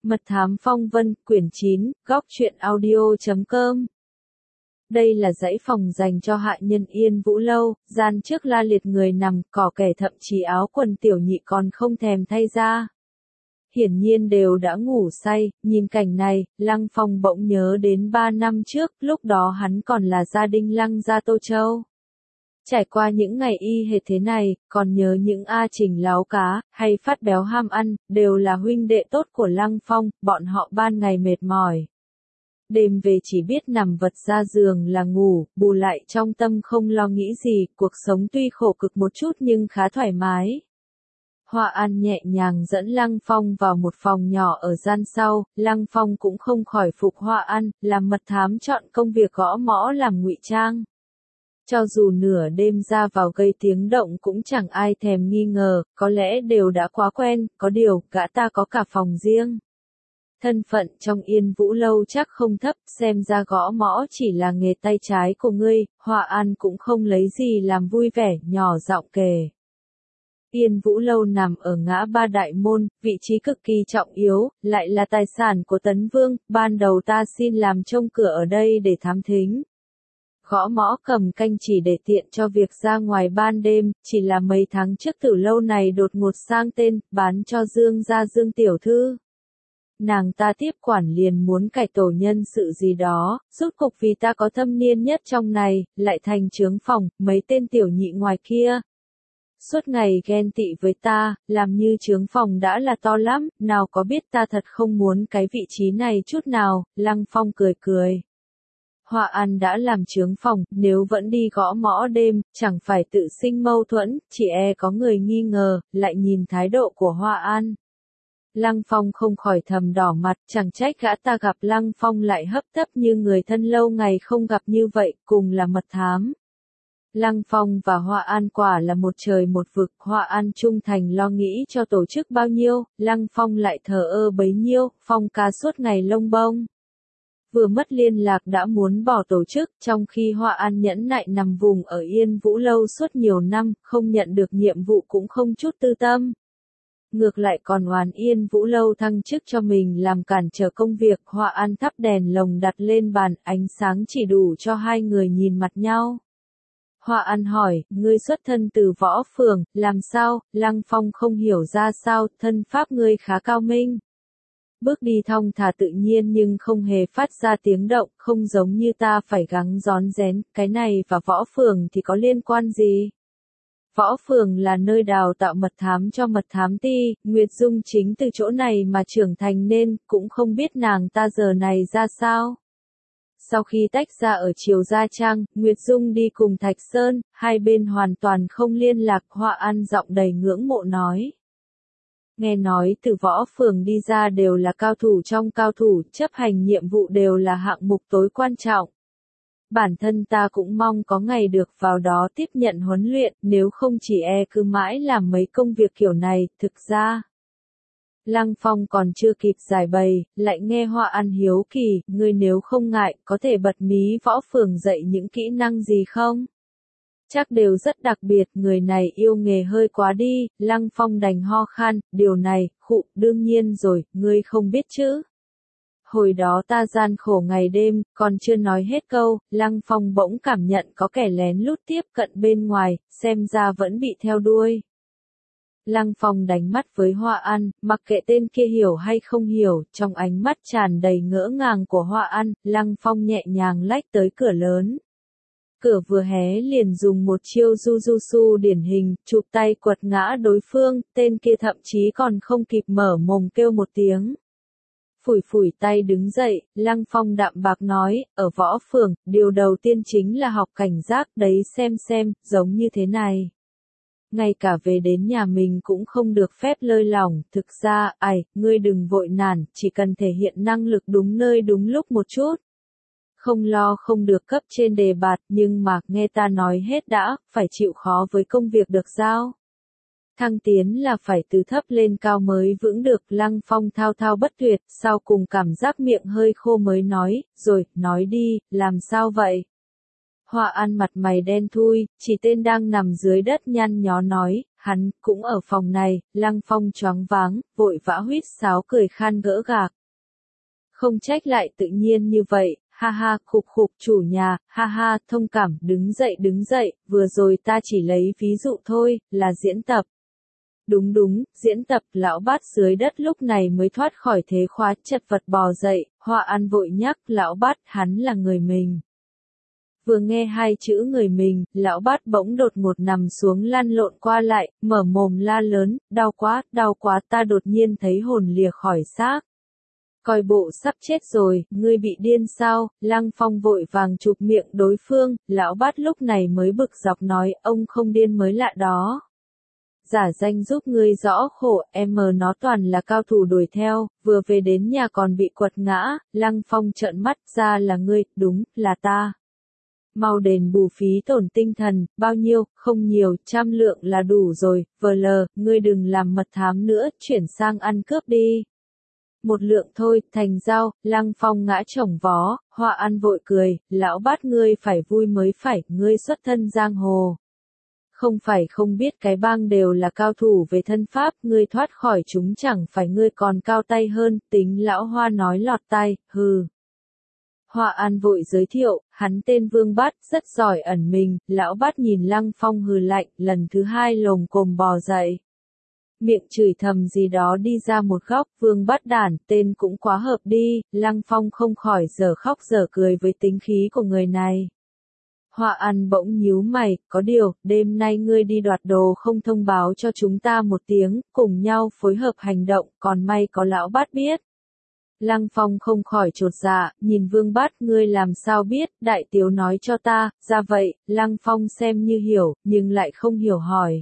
Mật thám phong vân, quyển 9, góc truyện audio.com. Đây là dãy phòng dành cho hạ nhân Yên Vũ Lâu, gian trước la liệt người nằm, cỏ kẻ thậm chí áo quần tiểu nhị còn không thèm thay ra. Hiển nhiên đều đã ngủ say, nhìn cảnh này, Lăng Phong bỗng nhớ đến 3 năm trước, lúc đó hắn còn là gia đình Lăng gia Tô Châu. Trải qua những ngày y hệt thế này, còn nhớ những A Trình láo cá, hay Phát Béo ham ăn, đều là huynh đệ tốt của Lăng Phong, bọn họ ban ngày mệt mỏi. Đêm về chỉ biết nằm vật ra giường là ngủ, bù lại trong tâm không lo nghĩ gì, cuộc sống tuy khổ cực một chút nhưng khá thoải mái. Hoa An nhẹ nhàng dẫn Lăng Phong vào một phòng nhỏ ở gian sau, Lăng Phong cũng không khỏi phục Hoa An, làm mật thám chọn công việc gõ mõ làm ngụy trang. Cho dù nửa đêm ra vào gây tiếng động cũng chẳng ai thèm nghi ngờ, có lẽ đều đã quá quen, có điều, gã ta có cả phòng riêng. Thân phận trong Yên Vũ Lâu chắc không thấp, xem ra gõ mõ chỉ là nghề tay trái của ngươi, Hoa An cũng không lấy gì làm vui vẻ, nhỏ giọng kể. Yên Vũ Lâu nằm ở ngã Ba Đại Môn, vị trí cực kỳ trọng yếu, lại là tài sản của Tấn Vương, ban đầu ta xin làm trông cửa ở đây để thám thính. Gõ mõ cầm canh chỉ để tiện cho việc ra ngoài ban đêm, chỉ là mấy tháng trước Tử Lâu này đột ngột sang tên, bán cho Dương gia Dương tiểu thư. Nàng ta tiếp quản liền muốn cải tổ nhân sự gì đó, rốt cục vì ta có thâm niên nhất trong này, lại thành trướng phòng, mấy tên tiểu nhị ngoài kia. Suốt ngày ghen tị với ta, làm như trướng phòng đã là to lắm, nào có biết ta thật không muốn cái vị trí này chút nào, Lăng Phong cười cười. Hoa An đã làm trướng phòng, nếu vẫn đi gõ mõ đêm, chẳng phải tự sinh mâu thuẫn, chỉ có người nghi ngờ, lại nhìn thái độ của Hoa An. Lăng Phong không khỏi thầm đỏ mặt, chẳng trách gã ta gặp Lăng Phong lại hấp tấp như người thân lâu ngày không gặp như vậy, cùng là mật thám. Lăng Phong và Hoa An quả là một trời một vực, Hoa An trung thành lo nghĩ cho tổ chức bao nhiêu, Lăng Phong lại thờ ơ bấy nhiêu, Phong ca suốt ngày lông bông. Vừa mất liên lạc đã muốn bỏ tổ chức, trong khi Hoa An nhẫn nại nằm vùng ở Yên Vũ Lâu suốt nhiều năm, không nhận được nhiệm vụ cũng không chút tư tâm. Ngược lại còn oán Yên Vũ Lâu thăng chức cho mình làm cản trở công việc, Hoa An thắp đèn lồng đặt lên bàn, ánh sáng chỉ đủ cho hai người nhìn mặt nhau. Hoa An hỏi, ngươi xuất thân từ võ phường, làm sao? Lăng Phong không hiểu ra sao, thân pháp ngươi khá cao minh. Bước đi thong thả tự nhiên nhưng không hề phát ra tiếng động, không giống như ta phải gắng rón rén, cái này và võ phường thì có liên quan gì? Võ phường là nơi đào tạo mật thám cho mật thám ti, Nguyệt Dung chính từ chỗ này mà trưởng thành nên, cũng không biết nàng ta giờ này ra sao. Sau khi tách ra ở Triều Gia Trang, Nguyệt Dung đi cùng Thạch Sơn, hai bên hoàn toàn không liên lạc, Hoa An giọng đầy ngưỡng mộ nói. Nghe nói từ võ phường đi ra đều là cao thủ trong cao thủ, chấp hành nhiệm vụ đều là hạng mục tối quan trọng. Bản thân ta cũng mong có ngày được vào đó tiếp nhận huấn luyện, nếu không chỉ cứ mãi làm mấy công việc kiểu này, thực ra. Lăng Phong còn chưa kịp giải bày, lại nghe Hoa An hiếu kỳ, ngươi nếu không ngại, có thể bật mí võ phường dạy những kỹ năng gì không? Chắc đều rất đặc biệt, người này yêu nghề hơi quá đi, Lăng Phong đành ho khan, điều này, khụ, đương nhiên rồi, ngươi không biết chứ. Hồi đó ta gian khổ ngày đêm, còn chưa nói hết câu, Lăng Phong bỗng cảm nhận có kẻ lén lút tiếp cận bên ngoài, xem ra vẫn bị theo đuôi. Lăng Phong đánh mắt với Hoa An, mặc kệ tên kia hiểu hay không hiểu, trong ánh mắt tràn đầy ngỡ ngàng của Hoa An, Lăng Phong nhẹ nhàng lách tới cửa lớn. Cửa vừa hé liền dùng một chiêu Jujutsu điển hình, chụp tay quật ngã đối phương, tên kia thậm chí còn không kịp mở mồm kêu một tiếng. Phủi phủi tay đứng dậy, Lăng Phong đạm bạc nói, ở võ phường, điều đầu tiên chính là học cảnh giác đấy xem, giống như thế này. Ngay cả về đến nhà mình cũng không được phép lơi lỏng, thực ra, ngươi đừng vội nản, chỉ cần thể hiện năng lực đúng nơi đúng lúc một chút. Không lo không được cấp trên đề bạt, nhưng mà, nghe ta nói hết đã, phải chịu khó với công việc được giao. Thăng tiến là phải từ thấp lên cao mới vững được, Lăng Phong thao thao bất tuyệt, sau cùng cảm giác miệng hơi khô mới nói, rồi, nói đi, làm sao vậy? Hoa An mặt mày đen thui, chỉ tên đang nằm dưới đất nhăn nhó nói, hắn cũng ở phòng này. Lăng Phong choáng váng, vội vã huýt sáo cười khan gỡ gạc. Không trách lại tự nhiên như vậy, ha ha, khục khục chủ nhà, ha ha, thông cảm, đứng dậy, vừa rồi ta chỉ lấy ví dụ thôi, là diễn tập. Đúng đúng, diễn tập. Lão Bát dưới đất lúc này mới thoát khỏi thế khóa, chật vật bò dậy. Hoa An vội nhắc, lão Bát, hắn là người mình. Vừa nghe hai chữ người mình, lão Bát bỗng đột ngột nằm xuống lăn lộn qua lại, mở mồm la lớn, đau quá, ta đột nhiên thấy hồn lìa khỏi xác. Coi bộ sắp chết rồi, ngươi bị điên sao? Lăng Phong vội vàng chụp miệng đối phương, lão Bát lúc này mới bực dọc nói, ông không điên mới lạ đó. Giả danh giúp ngươi rõ khổ, em mờ nó toàn là cao thủ đuổi theo, vừa về đến nhà còn bị quật ngã. Lăng Phong trợn mắt ra, là ngươi, đúng, là ta. Mau đền bù phí tổn tinh thần, bao nhiêu, không nhiều, 100 lượng là đủ rồi. Ngươi đừng làm mật thám nữa, chuyển sang ăn cướp đi. 1 lượng thôi, thành giao. Lăng Phong ngã chồng vó. Hoa An vội cười, lão Bát ngươi phải vui mới phải, ngươi xuất thân giang hồ. Không phải không biết cái bang đều là cao thủ về thân pháp, ngươi thoát khỏi chúng chẳng phải ngươi còn cao tay hơn. Tính lão Hoa nói lọt tai, hừ. Hoa An vội giới thiệu, hắn tên Vương Bát, rất giỏi ẩn mình. Lão Bát nhìn Lăng Phong hừ lạnh, lần thứ 2 lồm cồm bò dậy. Miệng chửi thầm gì đó đi ra một góc. Vương Bát đản, tên cũng quá hợp đi. Lăng Phong không khỏi dở khóc dở cười với tính khí của người này. Hoa An bỗng nhíu mày, có điều, đêm nay ngươi đi đoạt đồ không thông báo cho chúng ta một tiếng, cùng nhau phối hợp hành động, còn may có lão Bát biết. Lăng Phong không khỏi chột dạ, nhìn Vương Bát, ngươi làm sao biết, đại tiểu nói cho ta. Ra vậy. Lăng Phong xem như hiểu, nhưng lại không hiểu hỏi.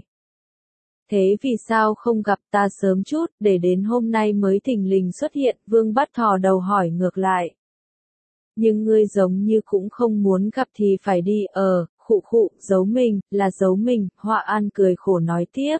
Thế vì sao không gặp ta sớm chút, để đến hôm nay mới thình lình xuất hiện? Vương Bát thò đầu hỏi ngược lại. Nhưng ngươi giống như cũng không muốn gặp thì phải đi. Khụ, giấu mình, là giấu mình. Hoa An cười khổ nói tiếp.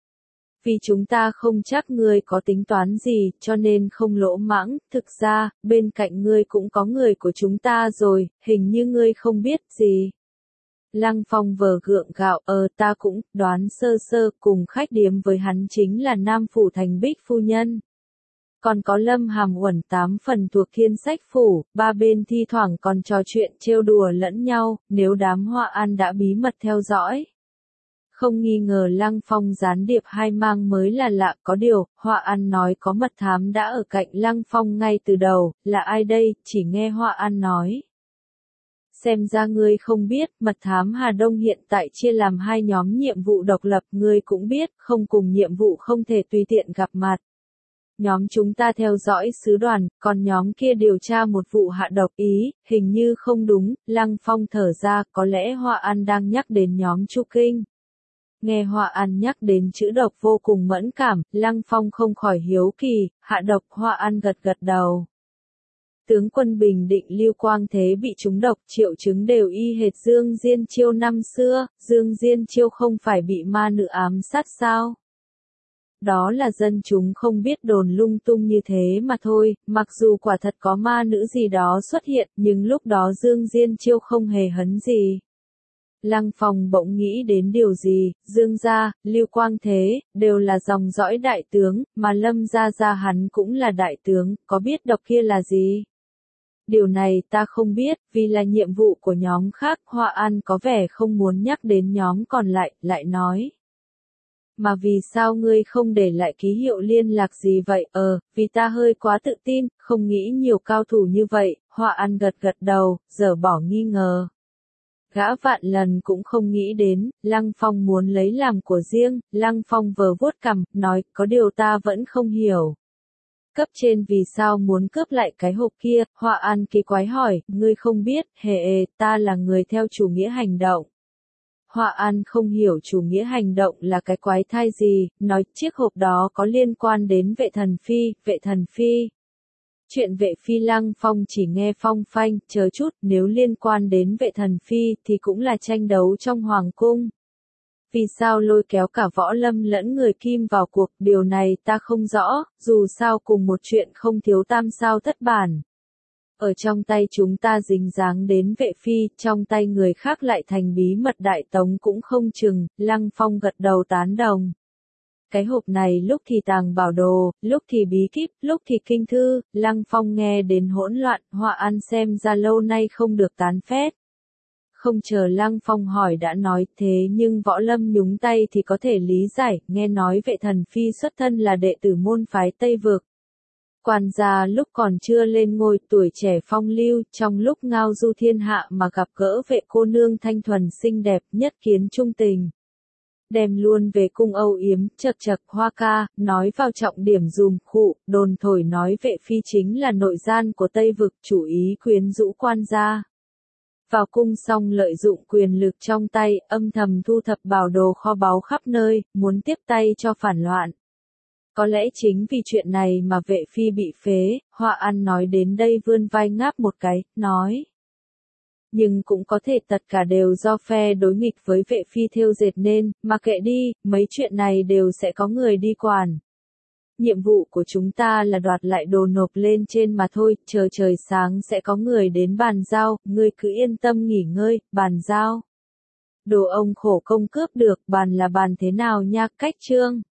Vì chúng ta không chắc ngươi có tính toán gì, cho nên không lỗ mãng. Thực ra, bên cạnh ngươi cũng có người của chúng ta rồi, hình như ngươi không biết gì. Lăng Phong vờ gượng gạo, ta cũng đoán sơ sơ, cùng khách điếm với hắn chính là Nam Phủ Thành Bích phu nhân. Còn có Lâm Hàm Uẩn 8 phần thuộc Thiên Sách Phủ, ba bên thi thoảng còn trò chuyện trêu đùa lẫn nhau. Nếu đám Hoa An đã bí mật theo dõi, không nghi ngờ Lăng Phong gián điệp hai mang mới là lạ. Có điều, Hoa An nói có mật thám đã ở cạnh Lăng Phong ngay từ đầu. Là ai đây? Chỉ nghe Hoa An nói. Xem ra ngươi không biết, mật thám Hà Đông hiện tại chia làm 2 nhóm nhiệm vụ độc lập, ngươi cũng biết, không cùng nhiệm vụ không thể tùy tiện gặp mặt. Nhóm chúng ta theo dõi sứ đoàn, còn nhóm kia điều tra một vụ hạ độc. Ý, hình như không đúng. Lăng Phong thở ra, có lẽ Hoa An đang nhắc đến nhóm Chu Kinh. Nghe Hoa An nhắc đến chữ độc vô cùng mẫn cảm, Lăng Phong không khỏi hiếu kỳ. Hạ độc? Hoa An gật đầu. Tướng quân Bình Định Lưu Quang Thế bị trúng độc, triệu chứng đều y hệt Dương Diên Chiêu năm xưa. Dương Diên Chiêu không phải bị ma nữ ám sát sao? Đó là dân chúng không biết đồn lung tung như thế mà thôi. Mặc dù quả thật có ma nữ gì đó xuất hiện, nhưng lúc đó Dương Diên Chiêu không hề hấn gì. Lăng Phong bỗng nghĩ đến điều gì. Dương gia, Lưu Quang Thế, đều là dòng dõi đại tướng, mà Lâm gia hắn cũng là đại tướng, có biết độc kia là gì? Điều này ta không biết, vì là nhiệm vụ của nhóm khác. Hoa An có vẻ không muốn nhắc đến nhóm còn lại, lại nói. Mà vì sao ngươi không để lại ký hiệu liên lạc gì vậy? Vì ta hơi quá tự tin, không nghĩ nhiều cao thủ như vậy. Hoa An gật đầu, dở bỏ nghi ngờ. Gã vạn lần cũng không nghĩ đến, Lăng Phong muốn lấy làm của riêng. Lăng Phong vờ vuốt cằm, nói, có điều ta vẫn không hiểu. Cấp trên vì sao muốn cướp lại cái hộp kia? Hoa An kỳ quái hỏi, ngươi không biết? Ta là người theo chủ nghĩa hành động. Hoa An không hiểu chủ nghĩa hành động là cái quái thai gì, nói chiếc hộp đó có liên quan đến Vệ Thần Phi. Chuyện Vệ Phi Lăng Phong chỉ nghe phong phanh, chờ chút, nếu liên quan đến Vệ Thần Phi thì cũng là tranh đấu trong Hoàng cung. Vì sao lôi kéo cả Võ Lâm lẫn người Kim vào cuộc, điều này ta không rõ, dù sao cùng một chuyện không thiếu tam sao thất bản. Ở trong tay chúng ta dính dáng đến vệ phi, trong tay người khác lại thành bí mật đại tống cũng không chừng, Lăng Phong gật đầu tán đồng. Cái hộp này lúc thì tàng bảo đồ, lúc thì bí kíp, lúc thì kinh thư, Lăng Phong nghe đến hỗn loạn, Họa An xem ra lâu nay không được tán phét. Không chờ Lăng Phong hỏi đã nói, thế nhưng Võ Lâm nhúng tay thì có thể lý giải, nghe nói vệ thần phi xuất thân là đệ tử môn phái Tây Vực. Quan gia lúc còn chưa lên ngôi, tuổi trẻ phong lưu, trong lúc ngao du thiên hạ mà gặp gỡ vệ cô nương thanh thuần xinh đẹp, nhất kiến trung tình. Đem luôn về cung âu yếm, chật chật hoa ca, nói vào trọng điểm dùm khụ, đồn thổi nói vệ phi chính là nội gian của Tây Vực, chủ ý quyến rũ quan gia. Vào cung xong lợi dụng quyền lực trong tay, âm thầm thu thập bảo đồ kho báu khắp nơi, muốn tiếp tay cho phản loạn. Có lẽ chính vì chuyện này mà vệ phi bị phế, Họa An nói đến đây vươn vai ngáp một cái, nói. Nhưng cũng có thể tất cả đều do phe đối nghịch với vệ phi thêu dệt nên, mà kệ đi, mấy chuyện này đều sẽ có người đi quản. Nhiệm vụ của chúng ta là đoạt lại đồ nộp lên trên mà thôi, chờ trời sáng sẽ có người đến bàn giao, ngươi cứ yên tâm nghỉ ngơi, bàn giao. Đồ ông khổ công cướp được, bàn là bàn thế nào nha, cách chương.